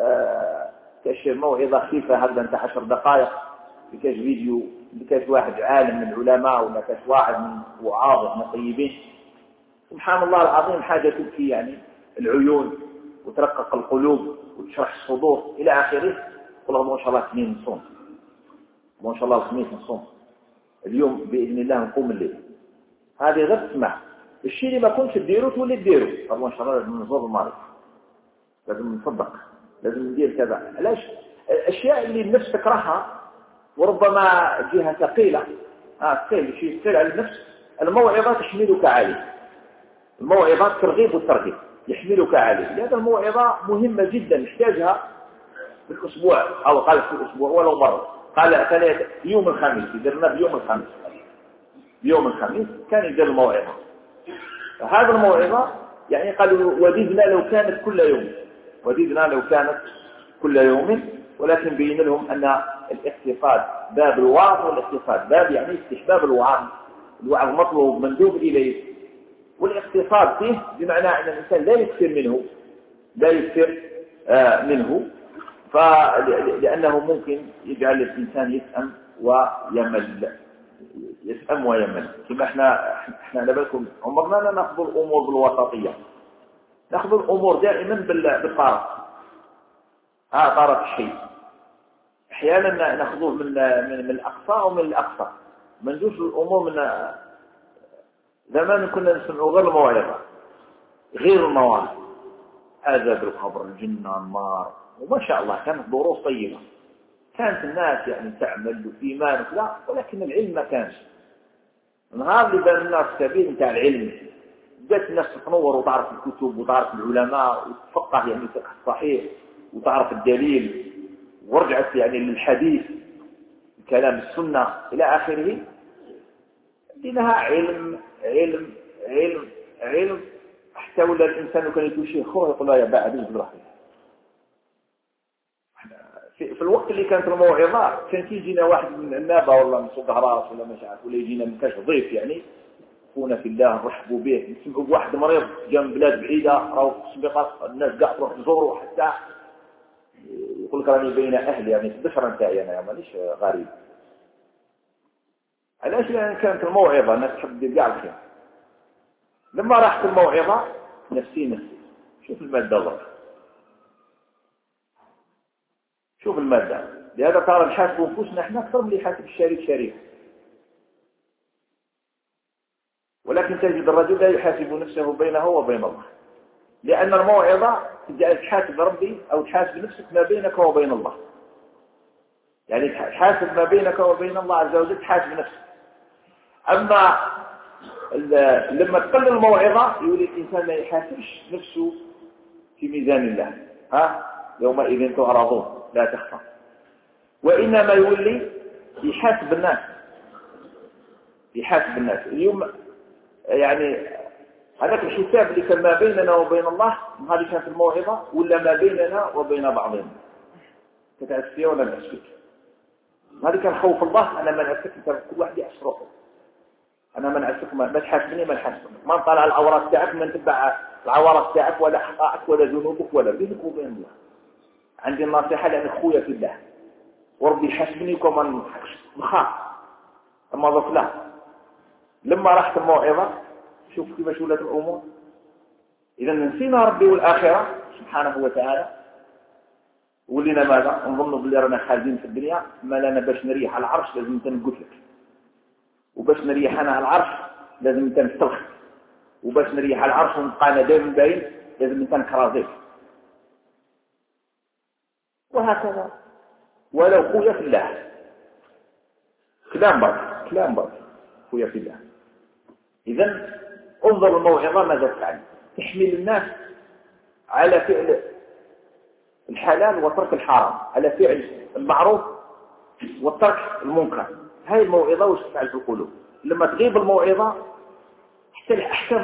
كاش موعظة خفيفة هذا انت 10 دقائق، كاش فيديو كاش واحد عالم من العلماء ولا كاش واحد من وعاظ من الطيبين، سبحان الله العظيم، حاجة تبكي يعني العيون وترقق القلوب وتشرح الصدور إلى آخره. والله ما شاء الله اثنين نصوم، ما شاء الله الخميس نصوم، اليوم بإذن الله نقوم الليل. هذه غير تسمع الشيء اللي ما كنتش تديره تولي تديره. والله ما شاء الله لازم نزور المريض، لازم نصدق، لازم ندير كذا. علاش؟ الأشياء اللي النفس تكرهها وربما جهة ثقيلة، ثقيل، شيء ثقيل على النفس، الموعظة تحملك عليه. الموعظة الترغيب والترهيب يحملك عليه. لهذا الموعظة مهمة جدا، نحتاجها في الأسبوع، أو قال في الأسبوع ولو مرة. قال ثلاثة يوم الخميس، يدرنا بيوم الخميس، يوم الخميس كان يدير الموعظة. فهذا الموعظة يعني قالوا وددنا لو كانت كل يوم، وددنا لو كانت كل يوم. ولكن بين لهم أن الاقتصاد باب الوعظ، والاقتصاد باب يعني استحباب الوعظ، الوعظ مطلوب مندوب إليه، والاقتصاد فيه بمعنى أن الإنسان لا يكثر منه، لا يكثر منه، لأنه ممكن يجعل الإنسان يسأم ويمل، يسأم ويمل. كما احنا لبالكم عمرنا لا نأخذ الأمور بالوسطية، نأخذ الأمور دائما بالطرف، طرف الشيء. أحيانا نأخذه من الأقصى ومن الأقصى، ما ندوش الأمور من زمان كنا نسمعوا غير الموعظة، غير المواعظ، عذاب القبر، الجنة، النار، وما شاء الله كانت دروس طيبة، كانت الناس يعني تعمل وإيمان وكذا، ولكن العلم ما كانش. النهار اللي بان الناس سبيل نتاع العلم، بدات الناس تنور وتعرف الكتب وتعرف العلماء وتفقه يعني الفقه الصحيح وتعرف الدليل، ورجعت يعني للحديث، كلام السنة إلى آخره. لها علم علم علم علم، حتى ولا الإنسان كان يقول شيء خوه يقول لا يا بعد بالرحمة. في الوقت اللي كانت الموعظة كان يجينا واحد من النابة والله من صوت هراس ولا مش عارف، ولا يجينا من كاش ضيف يعني خونا في الله نرحبوا به، نسمعوا بواحد مريض جا من بلاد بعيدة راهو في السبيقات، الناس قاع تروح تزوره حتى يقول لك راني بين أهلي يعني البشرة نتاعي أنا مانيش غريب. علاش؟ لأن كانت الموعظة الناس تحب تدير كاع الخير. لما راحت الموعظة نفسي شوف المادة ضرب، شوف المادة. لهذا ترى نحاسب أنفسنا احنا أكثر من اللي يحاسب الشريك شريك. ولكن تجد الرجل لا يحاسب نفسه بينه وبين الله، لأن الموعظة تجعل تحاسب ربي أو تحاسب نفسك ما بينك وبين الله. يعني تحاسب ما بينك وبين الله عز وجل، تحاسب نفسك. أما لما تقل الموعظة يولي الإنسان ما يحاسبش نفسه في ميزان الله. يومئذ تعرضون لا تخفى. وإنما يولي يحاسب الناس، يحاسب الناس. اليوم يعني هذاك الحساب اللي كان ما بيننا وبين الله، هذه كانت الموعظة، ولا ما بيننا وبين بعضنا تتأسفي ولا نأسفك. هذا كان خوف الله. أنا ما نأسفك، كل واحد يأسف روحه. أنا ما نأسفك، ما تحاسبني، ما نحاسبك، ما نطلع العورات تاعك، ما نتبع العورات تاعك ولا أخطائك ولا ذنوبك ولا بينك وبين الله. عندي النصيحة لأن أخويا في الله وربي يحاسبني وكما نخاف. أما ضف لا، لما رحت الموعظة شوف كيف ولات الأمور. إذا نسينا ربي والآخرة سبحانه وتعالى، ولينا ماذا؟ نظن باللي رانا خالدين في الدنيا، ما لنا باش نريح على العرش لازم نقتلك، وباش نريح أنا على العرش لازم نسترخي، وباش نريح على العرش ونبقى أنا دائما باين لازم نكرازيك، وهكذا. ولو خويا في الله، كلام برد خويا في الله. إذن انظر الموعظة ماذا تفعل. تحمل الناس على فعل الحلال وترك الحرام، على فعل المعروف وترك المنكر. هاي الموعظة وش تفعل في القلوب؟ لما تغيب الموعظة حتى الأحكام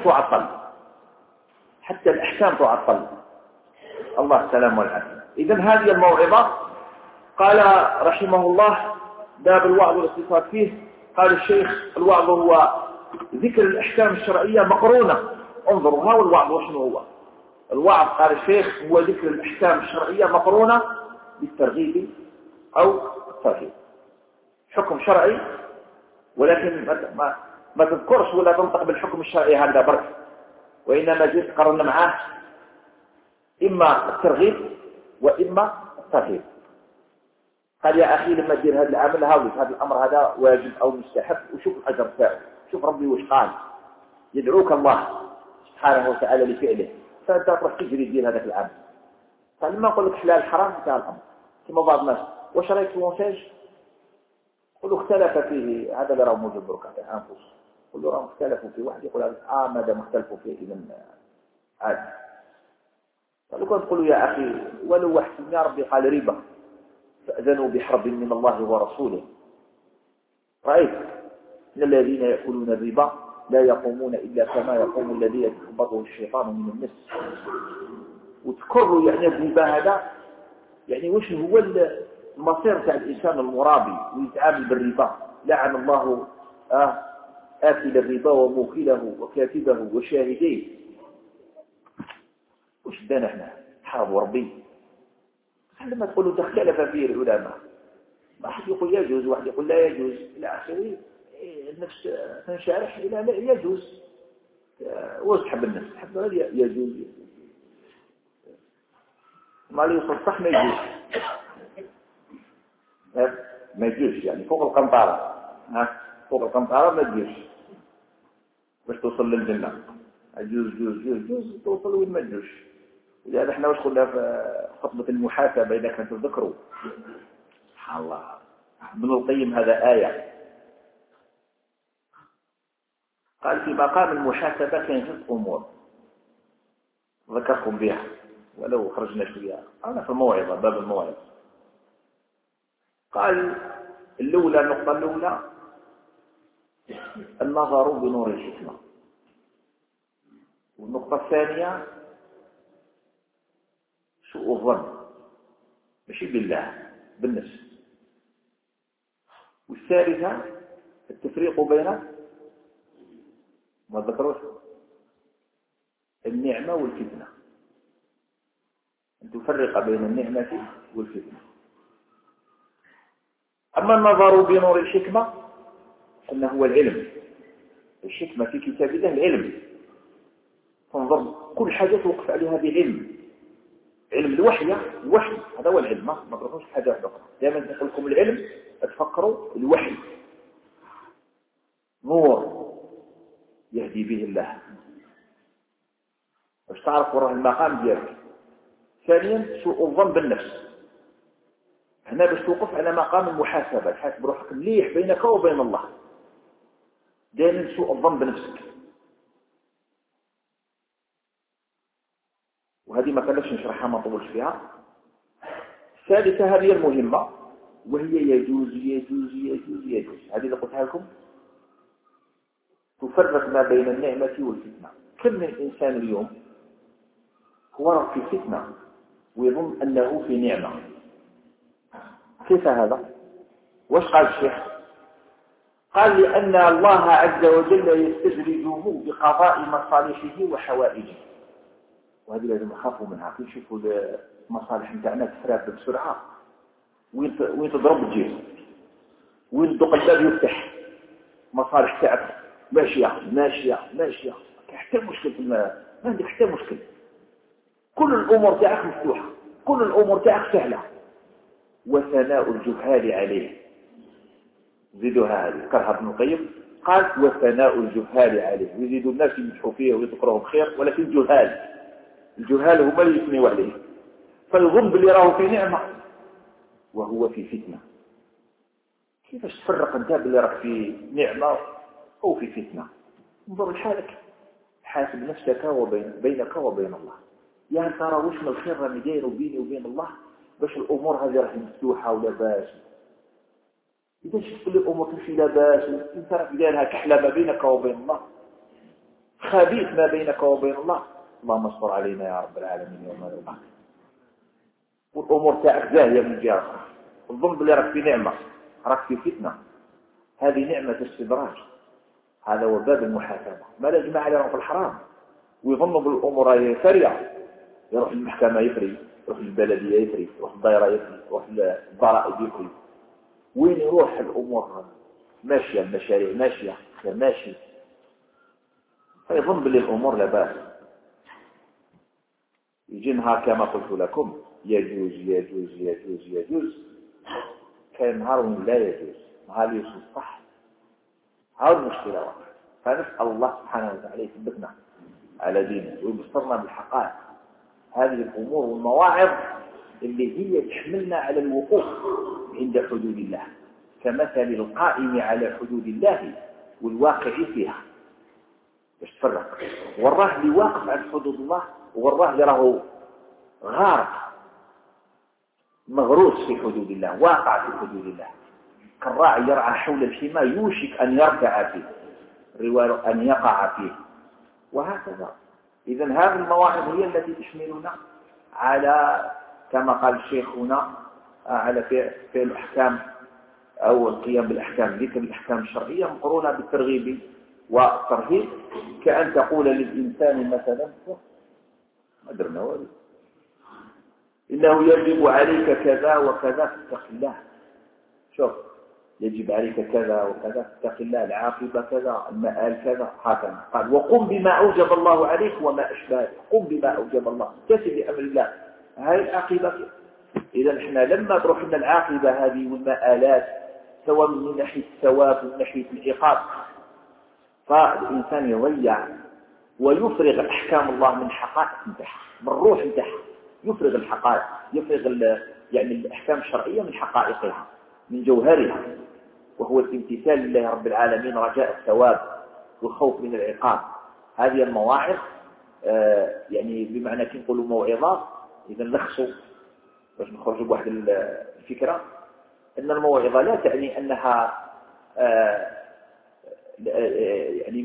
تعطل، الله السلام والعافية. إذن هذه الموعظة. قال رحمه الله باب الوعظ والاقتصاد فيه. قال الشيخ الوعظ هو ذكر الأحكام الشرعية مقرونة. انظروا ها الوعظ وشنو هو الوعظ. قال الشيخ هو ذكر الأحكام الشرعية مقرونة بالترغيب أو الترهيب. حكم شرعي ولكن ما تذكرش ولا تنطق بالحكم الشرعي هذا برك، وإنما جيت قررنا معاه إما الترغيب وإما الترهيب. قال يا أخي لما تدير هذا العمل هذا الأمر هذا واجب أو مستحب، وشوف الأجر تاعه، شوف ربي وش قال. يدعوك الله سبحانه وتعالى لفعله، فأنت تروح تجري تدير هذاك العمل. فلما نقول لك حلال حرام انتهى الأمر. كما بعض الناس واش رايك في المونتاج؟ قلوا اختلف فيه، هذا اللي راه موجود بركة في أنفس. قلوا راه اختلفوا فيه، واحد يقول ما دام اختلفوا فيه إذا عادي. فلو كنت تقولوا يا أخي ولو واحد يا ربي قال ربا فأذنوا بحرب من الله ورسوله. رأيت إن الذين يأكلون الربا لا يقومون إلا كما يقوم الذي يتخبطه الشيطان من المس. وتكرروا يعني الربا هذا يعني وش هو المصير تاع الإنسان المرابي ويتعامل بالربا. لعن الله آكل الربا وموكله وكاتبه وشاهديه. وش دانا احنا حرب ربي؟ لما تقولوا تختلف فيه العلماء، واحد يقول يجوز واحد يقول لا يجوز إلى آخره. النفس تنشرح إلى لا يجوز. واسحب النفس حتى يجوز ما لي يصلح ما يجوز، ما يجوز يعني فوق القنطرة. فوق القنطرة ما تجوز باش توصل للجنة. جوز توصل وين ما تجوز. لهذا احنا واش قلنا في خطبة المحاسبة إذا كنتوا تذكروا سبحان الله ابن القيم هذا آية قال في مقام المحاسبة كان 6 أمور ذكركم بها ولو خرجنا شوية. أنا في الموعظة باب الموعظة قال النقطة الأولى النظر بنور الحكمة، والنقطة الثانية سوء الظن ماشي بالله بالنفس، والثالثة التفريق بين ما ذكروش النعمة والفتنة، أن تفرق بين النعمة والفتنة. أما النظر بنور الحكمة أنه هو العلم. الحكمة في كتاب الله العلم. تنظر كل حاجة توقف عليها بعلم، علم الوحي هذا هو العلم، ما تروحوش حاجة واحدة أخرى. دائما نقول لكم العلم تفكروا الوحي نور يهدي به الله باش تعرف وراه المقام ديالك. ثانيا سوء الظن بالنفس، هنا باش توقف على مقام المحاسبة، تحاسب روحك مليح بينك وبين الله. دائما سوء الظن بنفسك، وهذه ما كانش نشرحها ما نطولش فيها. الثالثة هذه المهمة، وهي يجوز هذه اللي قلتها لكم، تفرق ما بين النعمة والفتنة. كم من إنسان اليوم هو في فتنة ويظن أنه في نعمة. كيف هذا؟ وش قال الشيخ؟ قال لأن الله عز وجل يستدرجه بقضاء مصالحه وحوائجه، وهذه لازم نخافوا منها. كي نشوفوا المصالح نتاعنا تفرق بسرعة، وين تضرب تجيه، وين الدق الباب يفتح، مصالح تاعك ماشية حتى مشكل ما عندك حتى مشكل، كل الأمور تاعك مفتوحة، كل الأمور تاعك سهلة. وثناء الجهال عليه، زيدوها هذه كرهها ابن القيم، قال وثناء الجهال عليه، يزيدوا الناس يمدحوا فيه ويذكرهم خير، ولكن الجهال هما اللي يثنوا عليه، فالظن باللي راه في نعمة وهو في فتنة. كيفاش تفرق انت باللي راك في نعمة أو في فتنة؟ انظر لحالك، حاسب نفسك بينك وبين الله. يا ترى واش من الخير راني دايره بيني وبين الله باش الأمور هذه راهي مفتوحة ولا باس؟ إذا شفت الأمور تمشي لاباس وانت راك دايرها كحلة ما بينك وبين الله، خبيث ما بينك وبين الله، اللهم استر علينا يا رب العالمين يوم القيامة. والأمور تاعك زاهية من جهة أخرى، الظن بلي راك في نعمة، راك في فتنة، هذه نعمة استدراج. هذا هو باب المحاسبة. ما لا جماعة اللي راهم في الحرام ويظنوا بالأمور هي سريعة، يروح المحكمة يفري، يروح البلدية يفري، يروح الدائرة يفري، يروح الضرائب يفري، وين يروح الأمور ماشية، المشاريع ماشي، فيظن باللي الأمور لا بأس. يجي نهار كما قلت لكم يجوز، كان نهار وين لا يجوز، نهار يوصل صح. هذه المشكلة واحدة. فنسأل الله سبحانه وتعالى يثبتنا على دينه ويبصرنا بالحقائق. هذه الأمور والمواعظ اللي هي تحملنا على الوقوف عند حدود الله، كمثل القائم على حدود الله والواقع فيها. باش تفرق والراه اللي واقف على حدود الله والراه اللي راهو غارق مغروس في حدود الله، واقع في حدود الله، كالراعي يرعى حول الحمى يوشك أن يرتع فيه، رواه أن يقع فيه، وهكذا. إذن هذه المواعظ هي التي تحملنا على كما قال الشيخ هنا على فعل الأحكام أو القيام بالأحكام، ذكر الأحكام الشرعية مقرونة بالترغيب والترهيب، كأن تقول للإنسان مثلا ما درنا والو إنه يجب عليك كذا وكذا فاتق الله. شوف، يجب عليك كذا وكذا فاتق الله، العاقبة كذا، المآل كذا، هكذا. قال وقم بما أوجب الله عليك وما أشبهه، قم بما أوجب الله، امتثل بأمر الله، هاي العاقبة. إذا احنا لما تروح لنا العاقبة هذه والمآلات سواء من ناحية الثواب ومن ناحية العقاب، فالإنسان يضيع ويفرغ أحكام الله من حقائق نتاعها، من الروح نتاعها، يفرغ الحقائق، يفرغ يعني الأحكام الشرعية من حقائقها، من جوهرها، وهو الامتثال لله رب العالمين، رجاء الثواب والخوف من العقاب. هذه المواعظ يعني بمعنى كي نقولوا موعظة، إذا نلخصوا باش نخرجوا بواحد الفكرة، أن الموعظة لا تعني أنها يعني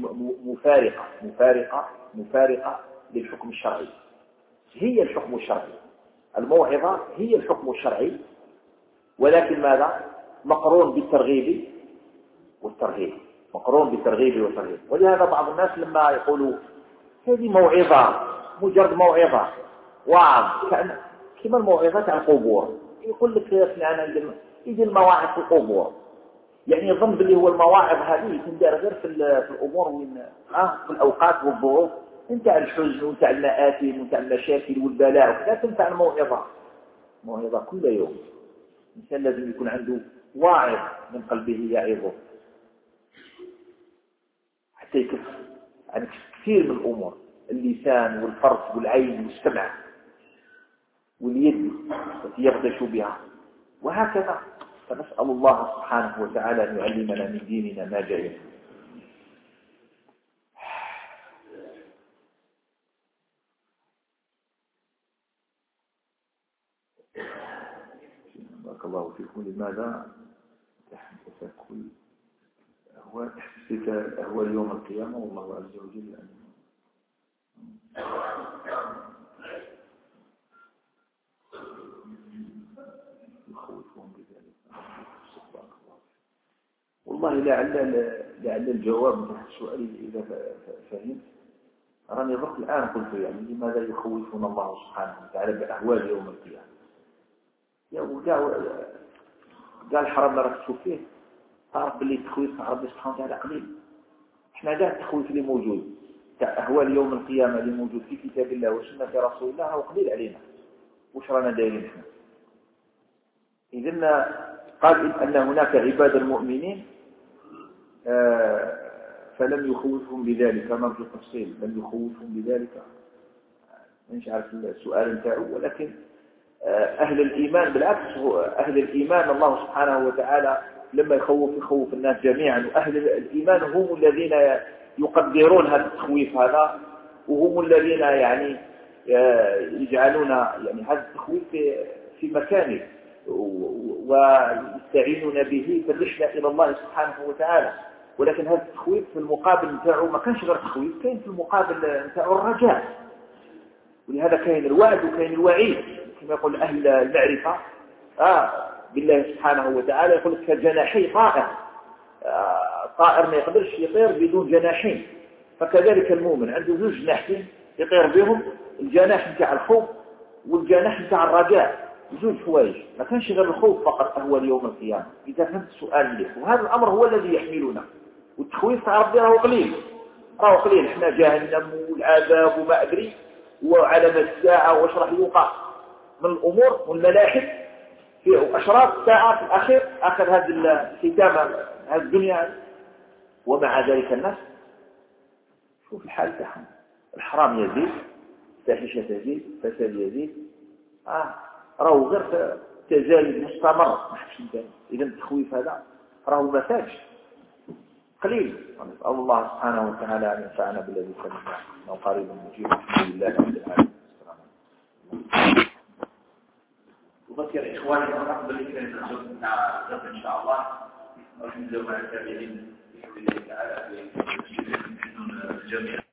مفارقة للحكم الشرعي. هي الحكم الشرعي، الموعظة هي الحكم الشرعي، ولكن ماذا؟ مقرون بالترغيب والترهيب، ولهذا بعض الناس لما يقولوا هذه موعظة، مجرد موعظة وعظ، كما الموعظة على القبور، يقول لك يجي المواعظ في القبور، يعني يظن باللي هو المواعظ هذه تندار غير في الأمور في الأوقات والظروف انتهى الحزن وانتهى المآثم وانتهى المشاكل والبلاء وكذا، تنفع الموعظة كل يوم. الإنسان لازم يكون عنده واعظ من قلبه يعظه حتى يكف عن كثير من الأمور، اللسان والفرج والعين والسمع واليد التي يغدش بها وهكذا. فنسأل الله سبحانه وتعالى أن يعلمنا من ديننا ما جهلنا. بارك الله فيكم. لماذا تحدث كل أهوال يوم القيامة والله عز وجل أن يخوفون بذلك؟ والله لعل الجواب من السؤال إذا فهمت أراني الرب الآن قلت يعني لماذا يخوفون الله سبحانه وتعالى بأهوال يوم القيامة؟ قال حرام راك تشوف فيه، تعرف باللي التخويف مع ربي سبحانه وتعالى قليل. احنا قاعد التخويف اللي موجود تاع أهوال يوم القيامة اللي موجود في كتاب الله وسنة رسول الله هو قليل علينا. وش رانا دايرين احنا؟ إذن قال أن هناك عباد المؤمنين فلم يخوفهم بذلك. نرجو التفصيل، لم يخوفهم بذلك مش عارف السؤال انتاعه، ولكن أهل الإيمان بالعكس، أهل الإيمان الله سبحانه وتعالى لما يخوف الناس جميعا، وأهل الإيمان هم الذين يقدرون هذا التخويف هذا، وهم الذين يعني يجعلون يعني هذا التخويف في مكانه ويستعينون به بالرحلة إلى الله سبحانه وتعالى. ولكن هذا التخويف في المقابل نتاعه ما كانش غير تخويف، كاين في المقابل نتاعه الرجاء، ولهذا كاين الوعد وكاين الوعيد. كما يقول أهل المعرفة بالله سبحانه وتعالى يقول لك كجناحي طائر، طائر ما يقدرش يطير بدون جناحين، فكذلك المؤمن عنده زوج جناحين يطير بهم، الجناح نتاع الخوف والجناح نتاع الرجاء، زوج حوايج. ما كانش غير الخوف فقط هو اليوم القيامة. إذا فهمت السؤال مليح، وهذا الأمر هو الذي يحملنا. والتخويف تاع ربي راهو قليل، احنا جهنم والعذاب وما أدري وعلامة الساعة واش راح يوقع من الأمور والملاحم في أشراط الساعة في الأخير، آخر هذه الختام هذه الدنيا. ومع ذلك الناس شوف الحال تاعهم، الحرام يزيد، الفاحشة تزيد، الفساد يزيد، راهو غير تزايد مستمر ما حدش ينتهي. إذا التخويف هذا راهو ما فاتش قليل. نسأل الله سبحانه وتعالى أن ينفعنا بالذي سمعنا وقريب مجيب. الحمد لله رب العالمين. أذكر إخواني الأفضل اللي كان يتحدث إن شاء الله ورحمة الله وبركاته بحول الله تعالى في الجميع.